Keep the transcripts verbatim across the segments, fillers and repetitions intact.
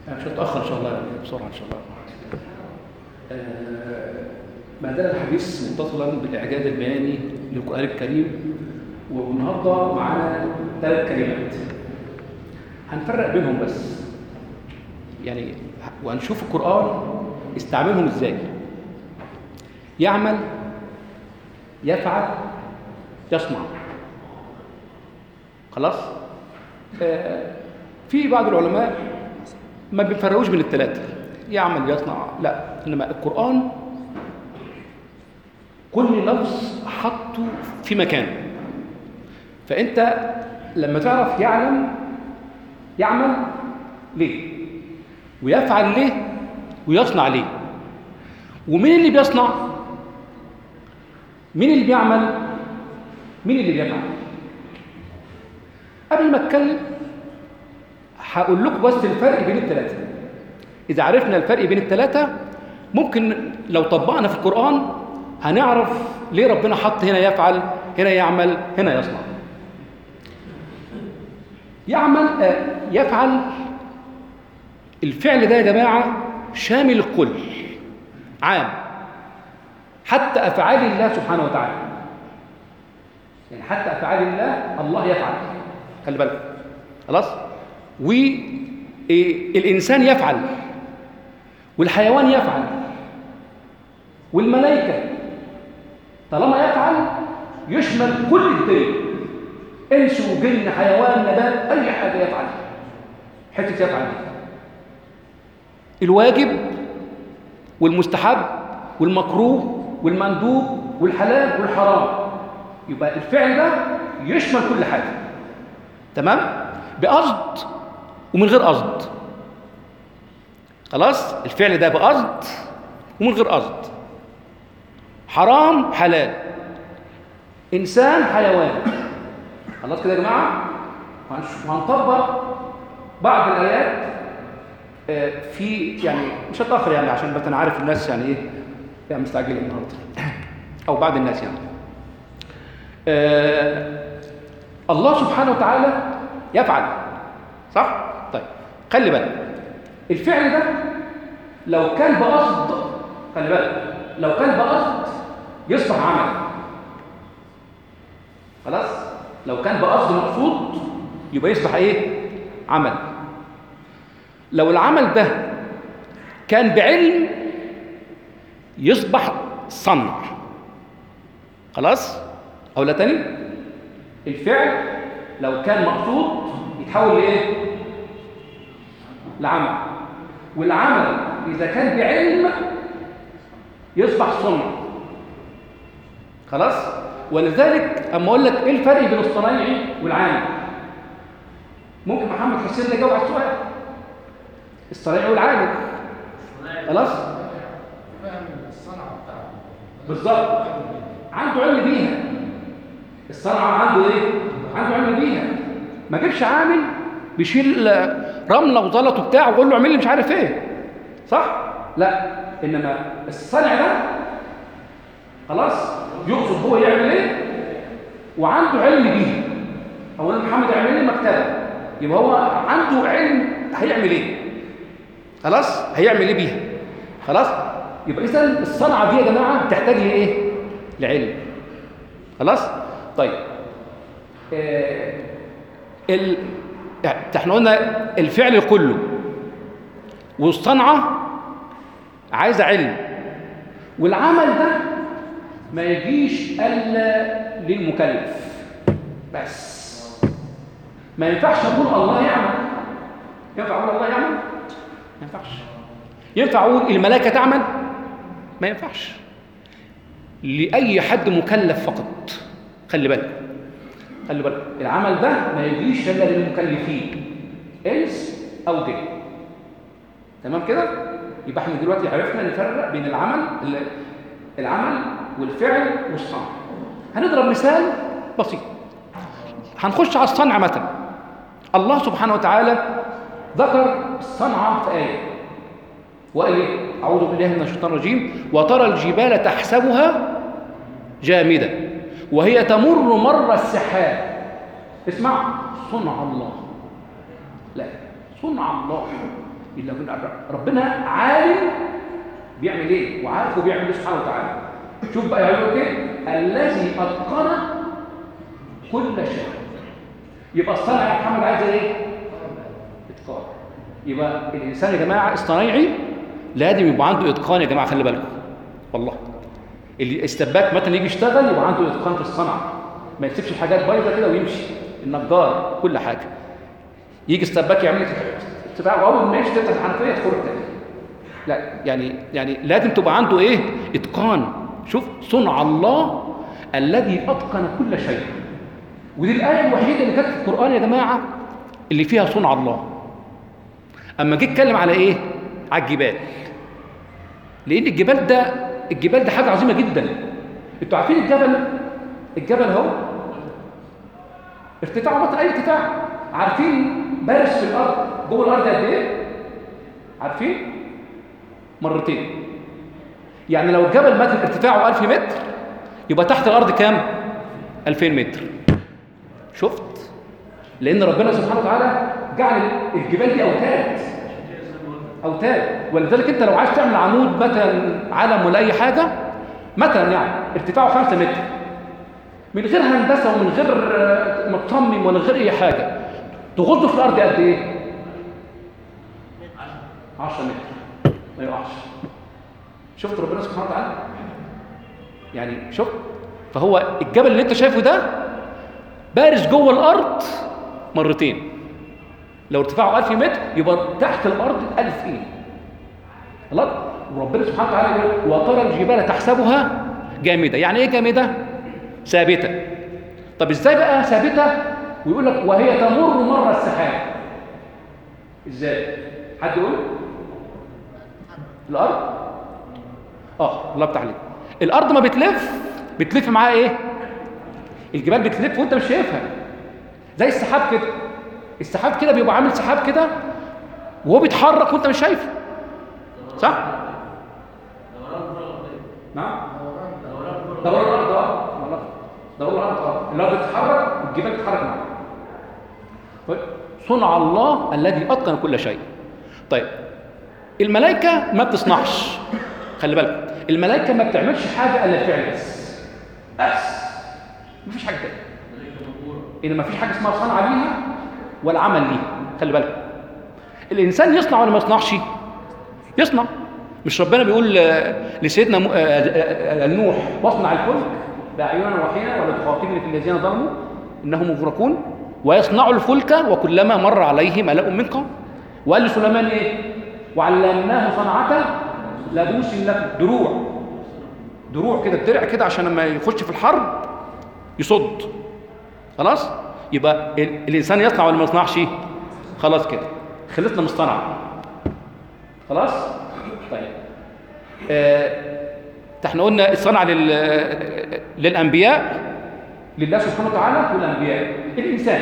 مش هتأخر إن شاء الله، يعني بسرعة إن شاء الله. آه ما زال الحديث متصلا بالإعجاز البياني للقرآن الكريم، والنهارده معانا ثلاث كلمات هنفرق بينهم بس، يعني وهنشوف القرآن استعملهم إزاي. يعمل، يفعل، يصنع. خلاص؟ آه في بعض العلماء ما بيفرقوش بين الثلاثة، يعمل يصنع، لا، إنما القرآن كل لفظ حطه في مكانه. فأنت لما تعرف يعلم يعمل ليه، ويفعل ليه، ويصنع ليه. ومين اللي بيصنع؟ مين اللي بيعمل؟ مين اللي بيفعل؟ قبل ما اتكلم هقول لكم بس الفرق بين الثلاثة. إذا عرفنا الفرق بين الثلاثة ممكن لو طبقنا في القرآن هنعرف ليه ربنا حط هنا يفعل، هنا يعمل، هنا يصنع. يعمل آه يفعل، الفعل ده يا جماعة شامل الكل، عام، حتى أفعال الله سبحانه وتعالى. يعني حتى أفعال الله الله يفعل، خلي بالك. خلاص؟ والإنسان يفعل، والحيوان يفعل، والملائكة طالما يفعل يشمل كل الدنيا، انس وجن حيوان نبات اي حاجه يفعل. حته يفعل الواجب والمستحب والمكروه والمندوب والحلال والحرام، يبقى الفعل ده يشمل كل حاجه، تمام، بقصد ومن غير قصد. خلاص؟ الفعل ده بقصد ومن غير قصد، حرام حلال، انسان حيوان. خلاص كده يا جماعه؟ وهنطبق بعض الايات في، يعني مش هتاخر يعني، عشان بس انا عارف الناس يعني ايه يعني مستعجله النهارده او بعض الناس يعني. آه الله سبحانه وتعالى يفعل، صح؟ طيب خلي بالك، الفعل ده لو كان بقصد، خلي بالك، لو كان بقصد يصبح عمل. خلاص؟ لو كان بقصد مقصود يبقى يصبح ايه؟ عمل. لو العمل ده كان بعلم يصبح صنع. خلاص؟ أقولها تاني، الفعل لو كان مقصود يتحول لايه؟ لعمل. والعمل اذا كان بعلم يصبح صنع. خلاص؟ ولذلك اما اقول لك ايه الفرق بين الصنايعي والعامل، ممكن محمد حسين يجاوب على السؤال. الصنايعي والعامل، خلاص؟ فاهم الصنعه بتاعته بالظبط، عنده علم بيها. الصنعه عنده ايه؟ عنده علم بيها. ما جيبش عامل بيشيل رمله وزلط وبتاع ويقول له اعمل لي مش عارف ايه، صح؟ لا، انما الصنع ده خلاص يقصد هو يعمل ايه وعنده علم بيها. اولا محمد يعمل لي مكتبه، يبقى هو عنده علم هيعمل ايه. خلاص؟ هيعمل ايه بيها. خلاص؟ يبقى اذا الصنعه دي يا جماعه تحتاج لايه؟ لعلم. خلاص؟ طيب آه ال... احنا قلنا الفعل كله والصنعه عايزه علم، والعمل ده ما يجيش الا للمكلف بس. ما ينفعش اقول الله يعمل. ينفع اقول الله يعمل؟ ما ينفعش. ينفع اقول الملائكه تعمل؟ ما ينفعش. لاي حد مكلف فقط. خلي بالك، خلي بالك، العمل ده ما يجيش الا للمكلفين، انس او جن. تمام كده؟ يبقى احنا دلوقتي عرفنا نفرق بين العمل العمل والفعل والصنع. هنضرب مثال بسيط. هنخش على الصنع مثلا. الله سبحانه وتعالى ذكر الصنعة في آية، وقال ايه؟ أعوذ بالله من الشيطان الرجيم: وترى الجبال تحسبها جامدة وهي تمر مر السحاب. اسمع، صنع الله. لا، صنع الله. الا ربنا عالم بيعمل ايه وعارف وبيعمل ايه سبحانه وتعالى. شوف بقى يقول ايه؟ الذي اتقن كل شيء. يبقى الصنع يا محمد عايز ايه؟ اتقان. يبقى الانسان يا جماعه الصنايعي لازم يبقى عنده اتقان يا جماعه، خلي بالكم والله. اللي السباك مثلا يجي يشتغل يبقى عنده اتقان في الصنعه، ما يسيبش الحاجات بايظه كده ويمشي. النجار كل حاجه يجي السباك يعمل سباك واول ما يشتغل الحنفيه يدخل تاني. لا يعني يعني لازم تبقى عنده ايه؟ اتقان. شوف صنع الله الذي اتقن كل شيء. ودي الايه الوحيده اللي كانت في القران يا جماعه اللي فيها صنع الله. اما جه اتكلم على ايه؟ على الجبال. لان الجبال ده الجبال ده حاجه عظيمه جدا. انتوا عارفين الجبل الجبل اهو ارتفاعه مثلا اي ارتفاع، عارفين بارز في الارض جوه الارض قد ايه؟ عارفين؟ مرتين. يعني لو الجبل مثلا ارتفاعه ألف متر يبقى تحت الارض كام؟ ألفين متر. شفت؟ لان ربنا سبحانه وتعالى جعل الجبال دي اوتاد اوتاد ولذلك انت لو عايز تعمل عمود مثلا علم ولا اي حاجه مثلا يعني ارتفاعه خمسة متر من غير هندسه ومن غير متصمم ولا غير اي حاجه تغضه في الارض قد ايه؟ عشرة متر ما يقعش. شفت ربنا سبحانه وتعالى؟ يعني شوف، فهو الجبل اللي انت شايفه ده بارز جوه الارض مرتين. لو ارتفاعه ألف متر يبقى تحت الارض ألف ايه؟ خلاص. وربنا سبحانه وتعالى يقول وترى الجبال تحسبها جامده. يعني ايه جامده؟ ثابته. طب ازاي بقى ثابته ويقول لك وهي تمر مر السحاب؟ ازاي؟ حد يقول؟ الارض اه الله يفتح عليك. الارض ما بتلف بتلف معاها ايه؟ الجبال بتلف وانت مش شايفها، زي السحاب كده. السحاب كده بيبقى عامل سحاب كده وهو بيتحرك وانت مش شايفه، صح؟ نعم دوران الارض اه دوران الارض اه الارض بتتحرك والجبال بتتحرك معاها. صنع الله الذي اتقن كل شيء. طيب الملائكه ما بتصنعش، خلي بالك، الملائكه ما بتعملش حاجه الا الفعل بس بس مفيش حاجه تانية. ان مفيش حاجه اسمها صنعه ليها ولا عمل ليها. خلي بالك الانسان يصنع ولا ما يصنعش؟ يصنع. مش ربنا بيقول لسيدنا نوح واصنع الفلك باعيننا وحينا ولا تخاطبني في الذين ظلموا انهم مغرقون ويصنع الفلك وكلما مر عليه ملأ من قوم. وقال لسليمان ايه؟ وعلمناه صنعه لبوس لكم. دروع دروع كده، الدرع كده عشان لما يخش في الحرب يصد. خلاص. يبقى الانسان يصنع ولا ما يصنعش؟ خلاص كده خلصنا من الصنعه. خلاص. طيب آه، احنا قلنا الصنعه لل... للانبياء لله سبحانه وتعالى والانبياء. الانسان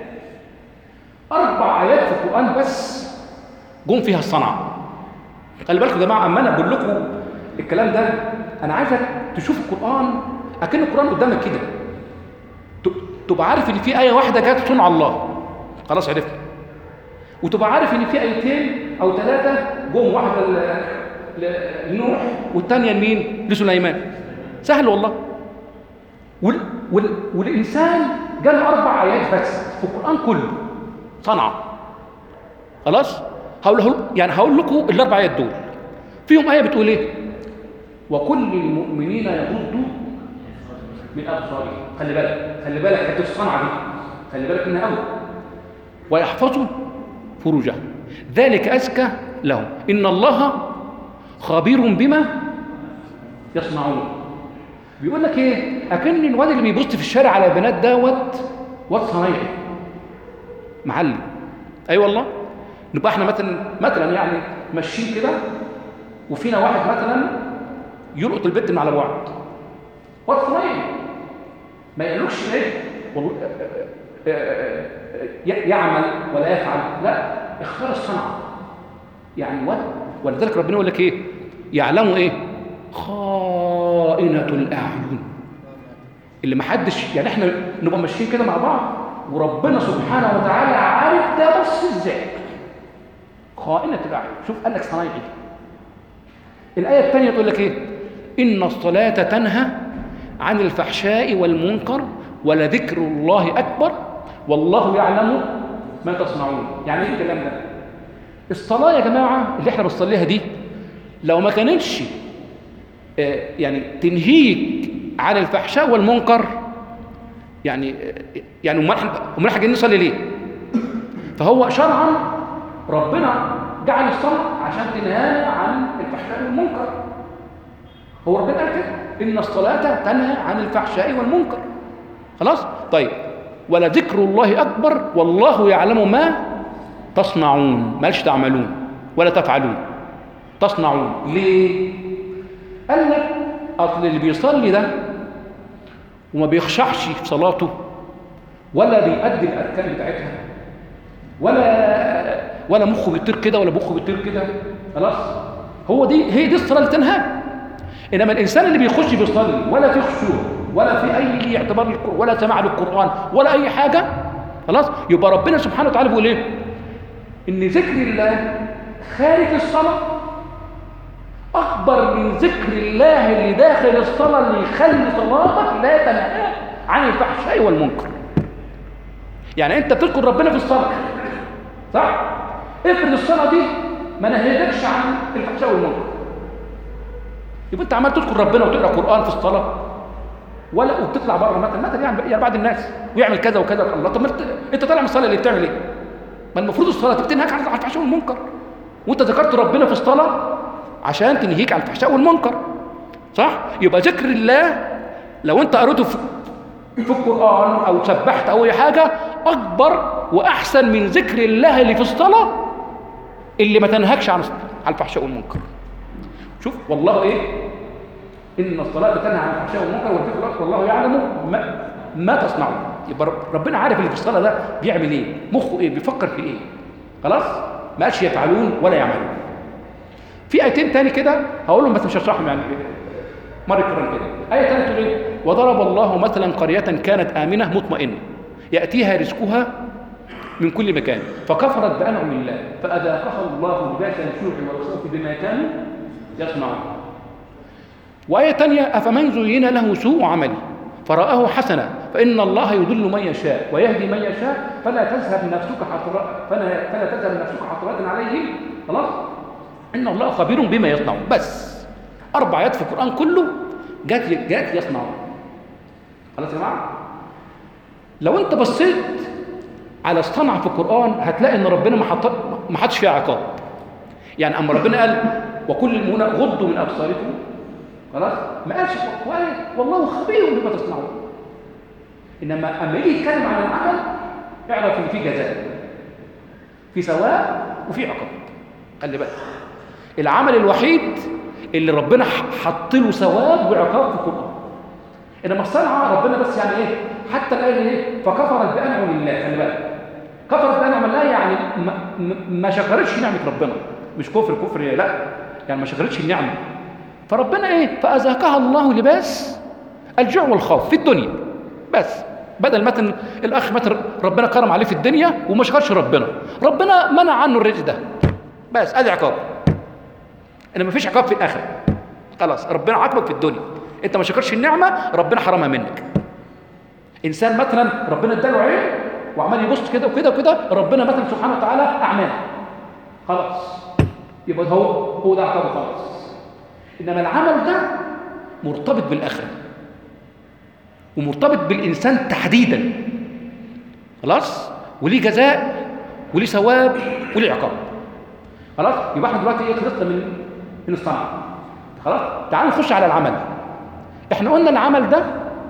اربع ايات في القران بس جم فيها الصنعه. خلي بالكم يا جماعه، اما انا بقول لكم الكلام ده انا عايزك تشوف القران اكن القران قدامك كده، تبقى عارف ان في ايه واحده جت صنع الله، خلاص عرفت. وتبقى عارف ان في ايتين او ثلاثه جم، واحده لنوح والثانيه لمين؟ لسليمان. سهل والله. وال... وال... والانسان جاله اربع ايات بس في القران كله صنعه. خلاص. هقول يعني هقول لكم الاربع ايات دول فيهم ايه بتقول ايه؟ وكل المؤمنين يغضوا من ابصارهم. خلي بالك خلي بالك حته الصنعه دي، خلي بالك منها قوي. ويحفظوا فروجهم ذلك ازكى لهم ان الله خبير بما يصنعون. بيقول لك ايه؟ اكن الواد اللي بيبص في الشارع على البنات دوت واد صنايعي معلم. اي أيوة والله. نبقى احنا مثلا مثلا يعني ماشيين كده وفينا واحد مثلا يلقط البت من على بعد، واد صنايعي ما يقولكش ايه والله يعمل ولا يفعل، لا اختار الصنعه يعني واد. ولذلك ربنا يقول لك ايه؟ يعلموا ايه؟ خائنة الاعين. اللي ما حدش يعني احنا نبقى ماشيين كده مع بعض وربنا سبحانه وتعالى عارف ده بس ازاي. خائنة الأعين. شوف قال لك صنايعي. الآية الثانية تقول لك إيه؟ إن الصلاة تنهى عن الفحشاء والمنكر ولذكر الله أكبر والله يعلم ما تصنعون. يعني إيه الكلام ده؟ الصلاة يا جماعة اللي إحنا بنصليها دي لو ما كانتش آه يعني تنهيك عن الفحشاء والمنكر، يعني آه يعني امال امال احنا جايين نصلي ليه؟ فهو شرعا ربنا جعل الصلاة عشان تنهانا عن الفحشاء والمنكر. هو ربنا قال كده إن الصلاة تنهى عن الفحشاء والمنكر. خلاص؟ طيب ولذكر الله أكبر والله يعلم ما تصنعون. مالش تعملون ولا تفعلون، تصنعون. ليه؟ قال لك أصل اللي بيصلي ده وما بيخشعش في صلاته ولا بيؤدي الأركان بتاعتها ولا ولا مخه بيطير كده ولا مخه بيطير كده، خلاص؟ هو دي هي دي الصلاة اللي تنهى. إنما الإنسان اللي بيخش بيصلي ولا في خشوع ولا في أي اعتبار للقرآن ولا سماع للقرآن ولا أي حاجة، خلاص؟ يبقى ربنا سبحانه وتعالى بيقول إيه؟ إن ذكر الله خارج الصلاة أكبر من ذكر الله اللي داخل الصلاة اللي يخلي صلاتك لا تنهى عن الفحشاء والمنكر. يعني أنت بتذكر ربنا في الصلاة، صح؟ افرض الصلاة دي ما نهيتكش عن الفحشاء والمنكر، يبقى أنت عمال تذكر ربنا وتقرأ قرآن في الصلاة ولا وبتطلع بره مثلا مثلا يعني يعني بعض الناس ويعمل كذا وكذا. الله، طب أنت طالع من الصلاة اللي بتعمل إيه؟ ما المفروض الصلاة تنهاك عن الفحشاء والمنكر، وأنت ذكرت ربنا في الصلاة عشان تنهيك عن الفحشاء والمنكر، صح؟ يبقى ذكر الله لو أنت قريته في في القرآن أو سبحت أو أي حاجة أكبر وأحسن من ذكر الله اللي في الصلاة اللي ما تنهكش عن عن الفحشاء والمنكر. شوف والله إيه؟ إن الصلاة تنهى عن الفحشاء والمنكر والذكر أكبر والله يعلم ما, ما تصنعون. يبقى ربنا عارف اللي في الصلاة ده بيعمل إيه، مخه إيه، بيفكر في إيه، خلاص؟ ما قالش يفعلون ولا يعملون. في آيتين تاني كده هقولهم بس مش هشرحهم يعني مرة كرر كده. آية تانية تقول إيه؟ وضرب الله مثلا قرية كانت آمنة مطمئنة يأتيها رزقها من كل مكان فكفرت بأنعم الله فأذاقها الله لباس الجوع والخوف بما كانوا يصنعون. وآية تانية أفمن زين له سوء عمله فرآه حسنا فإن الله يضل من يشاء ويهدي من يشاء فلا تذهب نفسك حسرات فلا, فلا تذهب نفسك حسرات عليهم، خلاص؟ إن الله خبير بما يصنعون. بس أربع آيات في القرآن كله جات جات يصنعون. خلاص يا جماعة؟ لو أنت بصيت على الصنعة في القرآن هتلاقي إن ربنا ما حط ما حطش فيها عقاب. يعني أما ربنا قال وكل المؤمنين غضوا من أبصاركم، خلاص؟ ما قالش والله خبير بما تصنعون. إنما أما يجي يتكلم عن العمل اعرف إن في جزاء، في ثواب وفي عقاب. خلي بالك. العمل الوحيد اللي ربنا حط له ثواب وعقاب في القرآن. انما الصنعه ربنا بس يعني ايه؟ حتى الايه ايه؟ فكفرت بانعم الله. خلي بالك. كفرت بانعم الله يعني ما, ما شكرتش نعمه ربنا، مش كفر كفر لا، يعني ما شكرتش النعمه. فربنا ايه؟ فاذاقها الله لباس الجوع والخوف في الدنيا. بس بدل مثلا الاخ مثلا ربنا كرم عليه في الدنيا وما شكرش ربنا، ربنا منع عنه الرزق ده. بس ادي عقاب. انما مفيش عقاب في الاخره. خلاص ربنا عاقبك في الدنيا، انت ما شكرش النعمه ربنا حرمها منك. انسان مثلا ربنا اداله عين وعمال يبص كده وكده وكده، ربنا مثلا سبحانه وتعالى اعماه، خلاص يبقى هو هو ده عقابه خلاص. انما العمل ده مرتبط بالاخره ومرتبط بالانسان تحديدا، خلاص؟ وليه جزاء وليه ثواب وليه عقاب. خلاص؟ يبقى احنا دلوقتي ايه؟ خلصنا من من الصنعه. خلاص؟ تعالوا نخش على العمل. احنا قلنا العمل ده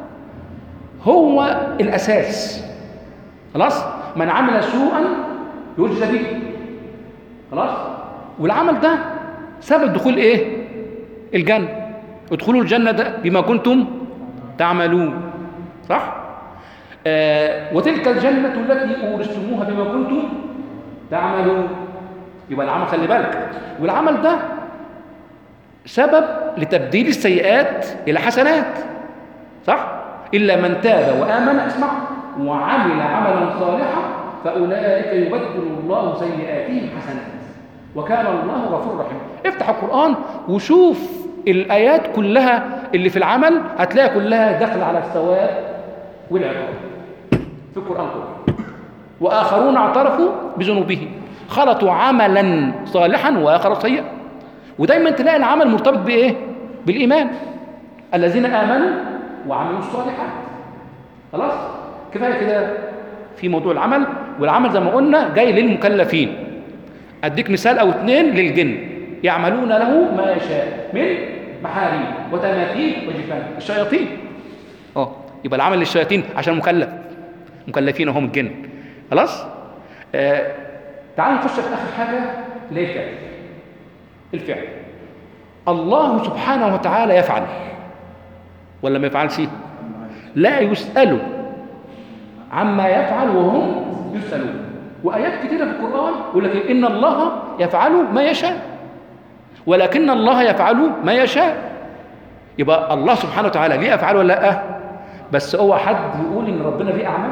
هو الاساس. خلاص؟ من عمل سوءا يجزى به. خلاص؟ والعمل ده سبب دخول ايه؟ الجنه. ادخلوا الجنه ده بما كنتم تعملون. صح؟ آه وتلك الجنه التي اورثتموها بما كنتم تعملون. يبقى العمل خلي بالك. والعمل ده سبب لتبديل السيئات الى حسنات. صح؟ الا من تاب وامن اسمع وعمل عملا صالحا فاولئك يبدل الله سيئاتهم حسنات وكان الله غفور رحيم. افتح القرآن وشوف الآيات كلها اللي في العمل، هتلاقي كلها داخله على الثواب والعقاب في القرآن كله. وآخرون اعترفوا بذنوبهم خلطوا عملا صالحا وآخر سيئا. ودايما تلاقي العمل مرتبط بإيه؟ بالإيمان. الذين آمنوا وعملوا الصالحات. خلاص كفاية كده في موضوع العمل. والعمل زي ما قلنا جاي للمكلفين. أديك مثال أو اثنين للجن، يعملون له ما يشاء من محاريب وتماثيل وجفان. الشياطين اه يبقى العمل للشياطين عشان مكلف، مكلفين هم الجن. خلاص آه. تعالوا نخش في آخر حاجة اللي هي الفعل. الفعل الله سبحانه وتعالى يفعل ولا ما يفعلش؟ لا يسأل عما يفعل وهم يسألون. وآيات كثيرة في القرآن يقول لك إن الله يفعل ما يشاء ولكن الله يفعل ما يشاء. يبقى الله سبحانه وتعالى ليه أفعال ولا لا؟ بس هو حد يقول إن ربنا ليه أعمال؟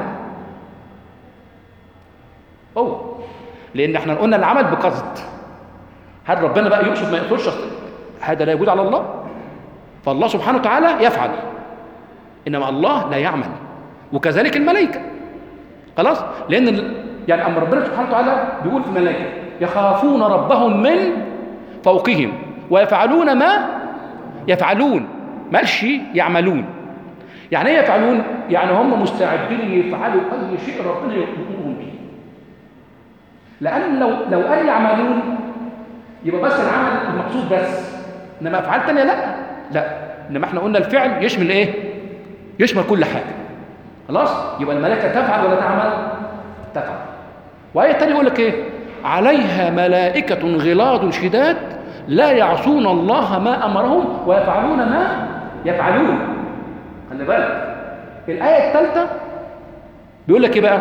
هو لأن احنا قلنا العمل بقصد. هل ربنا بقى يقصد ما يقصدش؟ هذا لا يجوز على الله. فالله سبحانه وتعالى يفعل إنما الله لا يعمل. وكذلك الملائكة. خلاص لأن يعني أما ربنا سبحانه وتعالى بيقول في الملائكة يخافون ربهم من فوقهم ويفعلون ما يفعلون، مالش يعملون. يعني ايه يفعلون؟ يعني هم مستعدين يفعلوا أي شيء ربنا يأمرهم به. لأن لو لو قال يعملون يبقى بس العمل المقصود بس، إنما أفعال تانية لا لا. إنما احنا قلنا الفعل يشمل إيه؟ يشمل كل حاجة. خلاص يبقى الملائكة تفعل ولا تعمل؟ تفعل. وآية تانية يقول لك إيه؟ عليها ملائكة غلاظ شداد لا يعصون الله ما أمرهم ويفعلون ما يفعلون. خلي بالك الآية الثالثة بيقول لك إيه بقى؟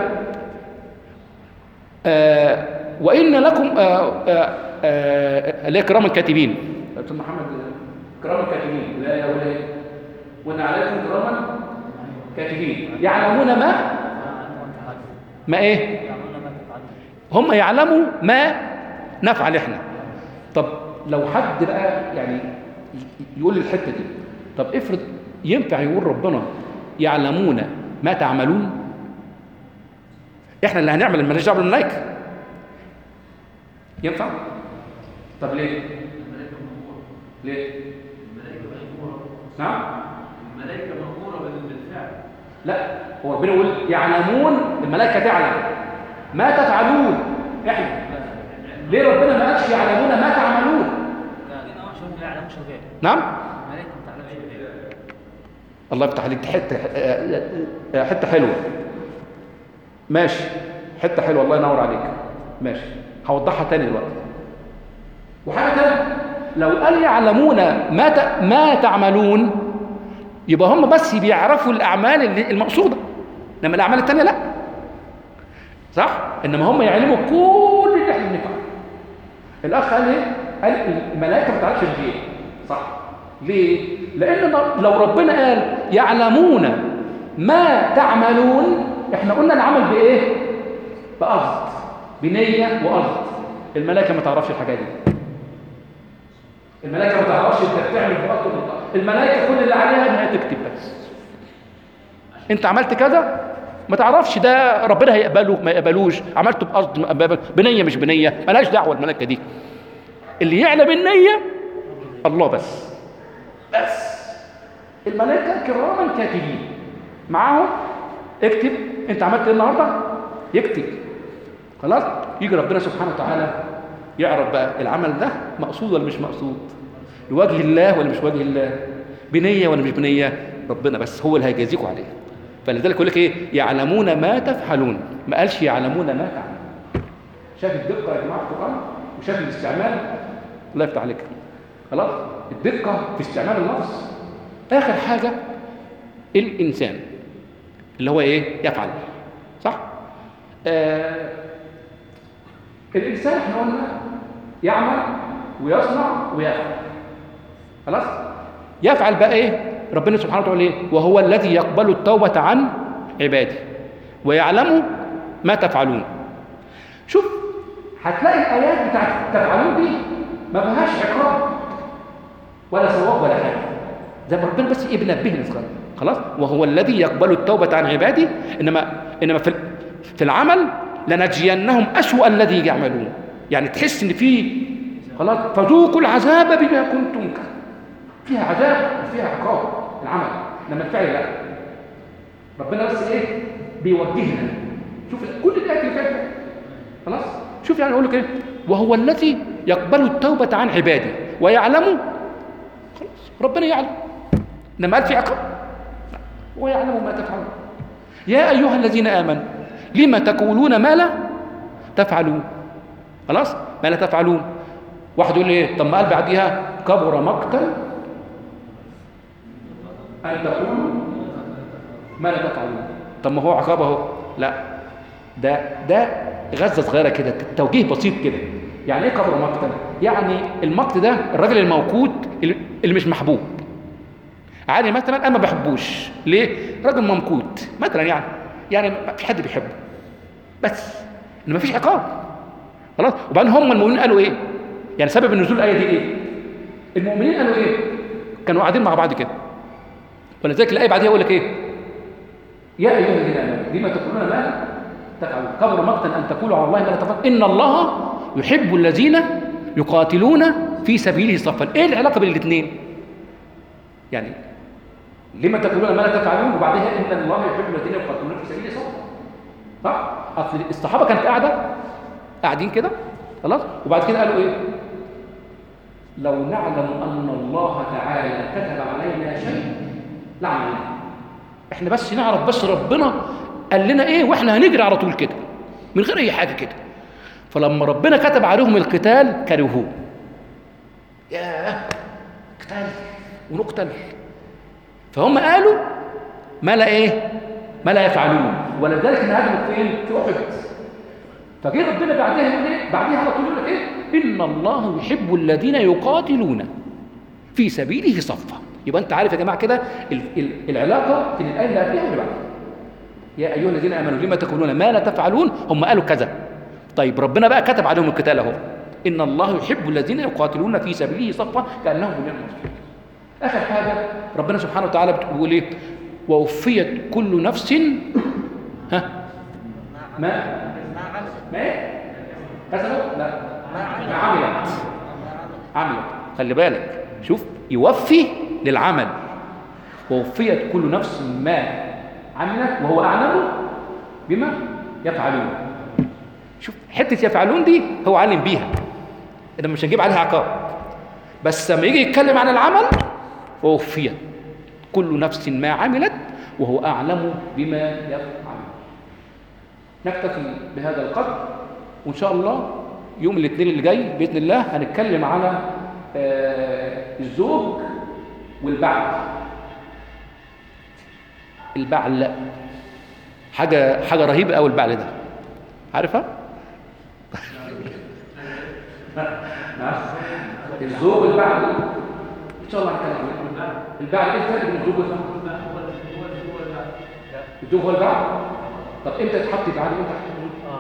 آه وإن لكم آه آه آه اللي هي كرام الكاتبين. دكتور محمد كرام الكاتبين لا يا ولا وإن عليكم كراما كاتبين يعلمون ما ما إيه؟ هم يعلموا ما نفعل إحنا. طب لو حد بقى يعني يقول لي الحتة دي، طب افرض ينفع يقول ربنا يعلمون ما تعملون؟ احنا اللي هنعمل المالناش دعوه بالملائكه. ينفع؟ طب ليه؟ الملائكه مأمورة. ليه؟ الملائكه مأمورة. نعم؟ الملائكه مأمورة بالفعل. لا هو ربنا يقول يعلمون، الملائكه تعلم ما تفعلون. احنا ليه ربنا ما قالش يعلمون ما تعملون؟ لا يعلمون شغال. نعم؟ الملائكه ما تعلمش شغال. الله يفتح عليك، حته حته حلوه. ماشي حته حلوه الله ينور عليك. ماشي هوضحها تاني دلوقتي. وحاجه تانية لو قال يعلمون ما ت... ما تعملون يبقى هم بس بيعرفوا الاعمال اللي المقصوده، انما الاعمال التانية لا. صح؟ انما هم يعلموا كل اللي احنا بنفعله. الاخ قال ايه؟ قال الملائكه ما تعرفش الغيب. صح؟ ليه؟ لان لو ربنا قال يعلمون ما تعملون احنا قلنا العمل بايه؟ بقصد، بنيه وقصد. الملائكه ما تعرفش الحاجات دي. الملائكه ما تعرفش انت بتعمل بقصد. الملائكه كل اللي عليها انها تكتب بس. انت عملت كذا ما تعرفش ده ربنا هيقبله ما يقبلوش، عملته بقصد بنيه مش بنيه، مالهاش دعوه الملائكه دي. اللي يعلم النيه الله بس. بس الملائكه كراما كاتبين معاهم اكتب انت عملت ايه النهارده، يكتب. خلاص يجي ربنا سبحانه وتعالى يعرف بقى العمل ده مقصود ولا مش مقصود، لوجه الله ولا مش وجه الله، بنيه ولا مش بنيه. ربنا بس هو اللي هيجازيكم عليه. فلذلك يقول لك ايه؟ يعلمون ما تفعلون، ما قالش يعلمون ما تعملون. شاف الدقه يا جماعه في القران وشاف الاستعمال. الله يفتح عليك. خلاص الدقه في استعمال اللفظ. اخر حاجه الانسان اللي هو ايه؟ يفعل. صح؟ آه الانسان احنا قلنا يعمل ويصنع ويفعل. خلاص؟ يفعل بقى ايه؟ ربنا سبحانه وتعالى ايه؟ وهو الذي يقبل التوبة عن عباده ويعلم ما تفعلون. شوف هتلاقي الايات بتاعت تفعلون دي ما فيهاش عقاب ولا ثواب ولا حاجه، زي ما ربنا بس ايه بينبهنا خلاص. وهو الذي يقبل التوبه عن عباده، انما انما في في العمل لنجزينهم اسوأ الذي يعملون. يعني تحس ان في خلاص فذوقوا العذاب بما كنتم، فيها عذاب وفيها عقاب العمل، انما الفعل لا. ربنا بس ايه بيوجهنا. شوف كل الايات اللي فاتت خلاص. شوف يعني اقول لك ايه، وهو الذي يقبل التوبه عن عباده ويعلم، خلاص ربنا يعلم، انما قال في عقاب ويعلم ما تفعلون. يا ايها الذين امنوا لما تقولون ما لا تفعلون، خلاص ما لا تفعلون. واحد يقول لي ايه، طب ما قال بعديها كبر مقتا ان تقولوا ما لا تفعلون. طب ما هو عقاب اهو. لا، ده ده غزه صغيره كده، توجيه بسيط كده. يعني ايه كبر مقتا؟ يعني المقت ده الراجل الموقوت اللي مش محبوب. عادي مثلا انا ما بحبوش ليه؟ راجل ممقوت مثلا، يعني يعني ما فيش حد بيحبه بس، ان ما فيش عقاب خلاص. وبعدين هم المؤمنين قالوا ايه؟ يعني سبب النزول الايه دي ايه؟ المؤمنين قالوا ايه؟ كانوا قاعدين مع بعض كده، ولذلك الايه بعديها يقول لك ايه؟ يا ايها الذين امنوا لما تقولون ما لا تفعلون كبر مقتا ان تقولوا على الله ما لا تفعلون ان الله يحب الذين يقاتلون في سبيله صفا. ايه العلاقه بين الاثنين؟ يعني لما تقولون ما لا تفعلون وبعدها ان الله يحب الذين يقاتلون في سبيله صفا، صح؟ اصل الصحابه كانت قاعده قاعدين كده خلاص، وبعد كده قالوا ايه؟ لو نعلم ان الله تعالى كتب علينا شيء لعملنا. احنا بس نعرف بس ربنا قال لنا ايه واحنا هنجري على طول كده من غير اي حاجه كده. فلما ربنا كتب عليهم القتال كرهوه. ياه قتال ونقتل. فهم قالوا ما لا ايه؟ ما لا يفعلون، ولذلك انهزموا فين؟ في احد. فجه ربنا بعدها يقول ايه؟ بعدها على طول يقول لك ايه؟ ان الله يحب الذين يقاتلون في سبيله صفا. يبقى انت عارف يا جماعه كده العلاقه بين الايه اللي قبلها واللي بعدها. يا ايها الذين امنوا لما تقولون ما لا تفعلون، هم قالوا كذا. طيب ربنا بقى كتب عليهم القتال اهو، ان الله يحب الذين يقاتلون في سبيله صفا كانهم بنيان مرصوص. اخر حاجه ربنا سبحانه وتعالى بتقول ايه؟ ووفيت كل نفس ها ما ما ايه؟ كسبت؟ لا ما عملت عملت. خلي بالك، شوف يوفي للعمل، ووفيت كل نفس ما عملت وهو اعلم بما يفعلون. شوف حته يفعلون دي هو علم بيها، اذا مش هنجيب عليها عقاب، بس لما يجي يتكلم عن العمل ووفيت كل نفس ما عملت وهو اعلم بما يفعل. نكتفي بهذا القدر، وان شاء الله يوم الاثنين اللي جاي باذن الله هنتكلم على آه الزوج والبعل. البعل حاجه حاجه رهيبه قوي البعل ده، عارفها؟ الزوج والبعل ان شاء الله هنتكلم عنه. البعل ايه الفرق بين الزوج والبعل؟ الزوج هو البعل. طب امتى تحط بعل امتى؟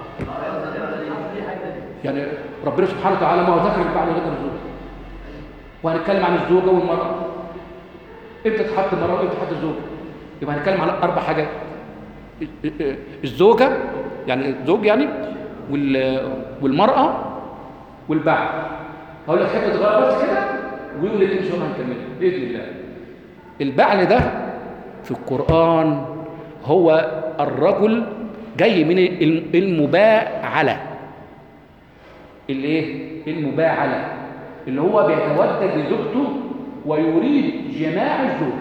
يعني ربنا سبحانه وتعالى ما هو ذكر البعل وذكر الزوج، وهنتكلم عن الزوجه والمراه. امتى تحط المراه وامتى تحط الزوج؟ يبقى هنتكلم على اربع حاجات: الزوجه يعني الزوج يعني والمراه والبعل. هقول لك حته صغيره بس كده ويقول لك ان شاء الله هنكمل باذن الله. البعل ده في القران هو الرجل جاي من المباعله. الايه؟ المباعله اللي هو بيتودد لزوجته ويريد جماع الزوج.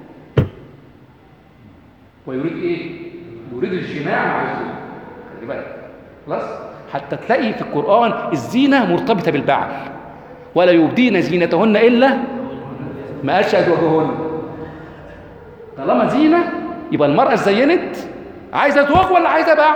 ويريد ايه؟ يريد الجماع مع الزوج. خلي بالك خلاص. حتى تلاقي في القرآن الزينة مرتبطة بالبعل، ولا يبدين زينتهن إلا ما قالش أزواجهن. طالما زينة يبقى المرأة اتزينت عايزة زوج ولا عايزة بعل؟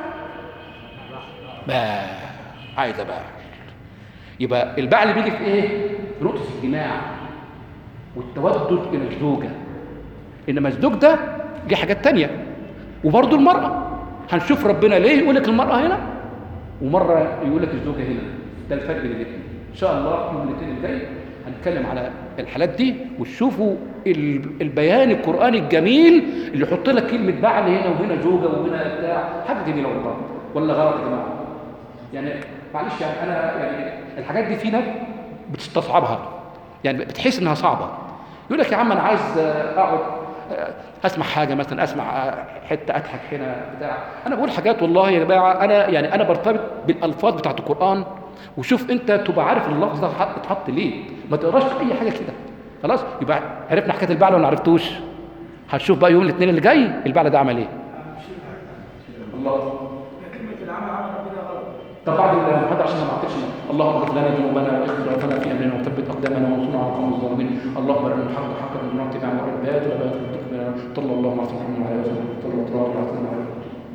بعل، عايزة بعل. يبقى البعل بيجي في ايه؟ في نقطة الجماع والتودد إلى الزوجة. إنما الزوج ده دي حاجات تانية. وبرضه المرأة هنشوف ربنا ليه يقول لك المرأة هنا ومره يقول لك الزوجه هنا. ده الفرق بين الاثنين. ان شاء الله يوم الاثنين الجاي هنتكلم على الحالات دي وتشوفوا البيان القرآني الجميل اللي يحط لك كلمة بعل هنا وهنا زوجة وهنا بتاع. حاجة جميلة والله. ولا غلط يا جماعة؟ يعني معلش يعني أنا يعني الحاجات دي في ناس بتستصعبها، يعني بتحس إنها صعبة. يقول لك يا عم أنا عايز أقعد أسمع حاجة مثلا، أسمع حتة أضحك هنا بتاع. أنا بقول حاجات والله يا جماعة أنا يعني أنا برتبط بالألفاظ بتاعت القرآن، وشوف أنت تبقى عارف اللفظ ده اتحط ليه. ما تقراش أي حاجة كده. خلاص يبقى عرفنا حكايه البعل ولا ما عرفتوش؟ هتشوف بقى يوم الاثنين اللي جاي البعل ده عمل ايه. الله كلمه العمل عمل ربنا غلط. طب بعد المحاضره عشان ما نعطيش. اللهم اغفر لنا ذنوبنا واسرافنا في امرنا وثبت اقدامنا وانصرنا على القوم الظالمين. اللهم ارنا الحق حقا وارزقنا اتباعه والعباد والعباد والعباد. صلى الله عليه وسلم على رسول الله صلى الله عليه وسلم.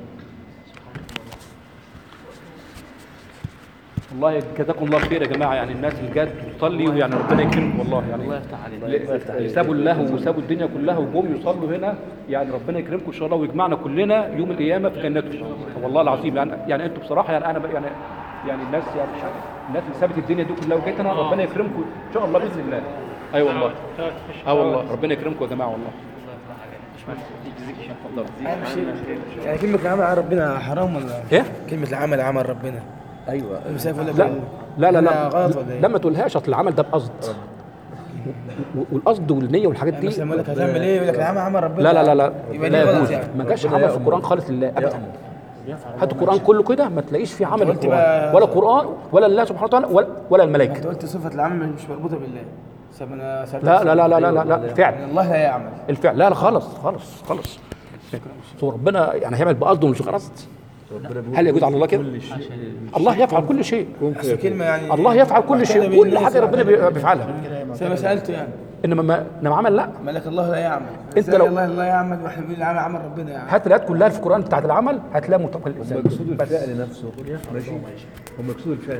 والله جزاكم الله خير يا جماعه، يعني الناس اللي جت تصلي يعني ربنا يكرمكم والله. يعني الله يفتح عليك. اللي سابوا اللهو وسابوا الدنيا كلها وجم يصلوا هنا، يعني ربنا يكرمكم ان شاء الله ويجمعنا كلنا يوم القيامه في جنته والله العظيم. يعني يعني انتم بصراحه يعني انا يعني يعني الناس يعني الناس اللي سابت الدنيا دي كلها وجيت هنا، ربنا يكرمكم ان شاء الله باذن الله. اي أيوة والله. اه والله ربنا يكرمكم يا جماعه والله. يعني كلمة العمل على ربنا حرام ولا ايه؟ كلمة العمل عمل ربنا. ايوه ولا لا لا لا لا غلط ولا ايه؟ لما تقولهاش اصل العمل ده بقصد، والقصد والنية والحاجات دي. مثلا يقول لك هتعمل ايه؟ يقول لك العمل عمل ربنا. لا لا لا لا يبقى لا ليه غلط يجوز. يعني؟ ما جاش عمل في القرآن خالص لله ابدا. هات القرآن كله كده ما تلاقيش فيه عمل قلت القرآن بقى- ولا قرآن ولا الله سبحانه وتعالى ولا, ولا انت الملائكة. قلت صفة العمل مش مربوطة بالله. طب انا سألتك لا لا لا سؤال. لا لا لا الفعل يعني الله لا يعمل. الفعل لا لا خالص خالص خالص. هو ربنا يعني هيعمل بقصده مش قصد. هل يجوز على الله كده؟ الله يفعل كل شيء. اصل كلمة يعني الله يفعل كل شيء، كل حاجة ربنا بي- بيفعلها. زي ما سألته يعني. انما ما انما عمل لا. ملك الله لا يعمل. انت إزاي لو- الله لا يعمل واحنا بنقول العمل عمل ربنا يعني. هات الايات كلها في القرآن بتاعت العمل هتلاقي متقبل الانسان. مقصود الفعل نفسه ماشي، هو مقصود الفعل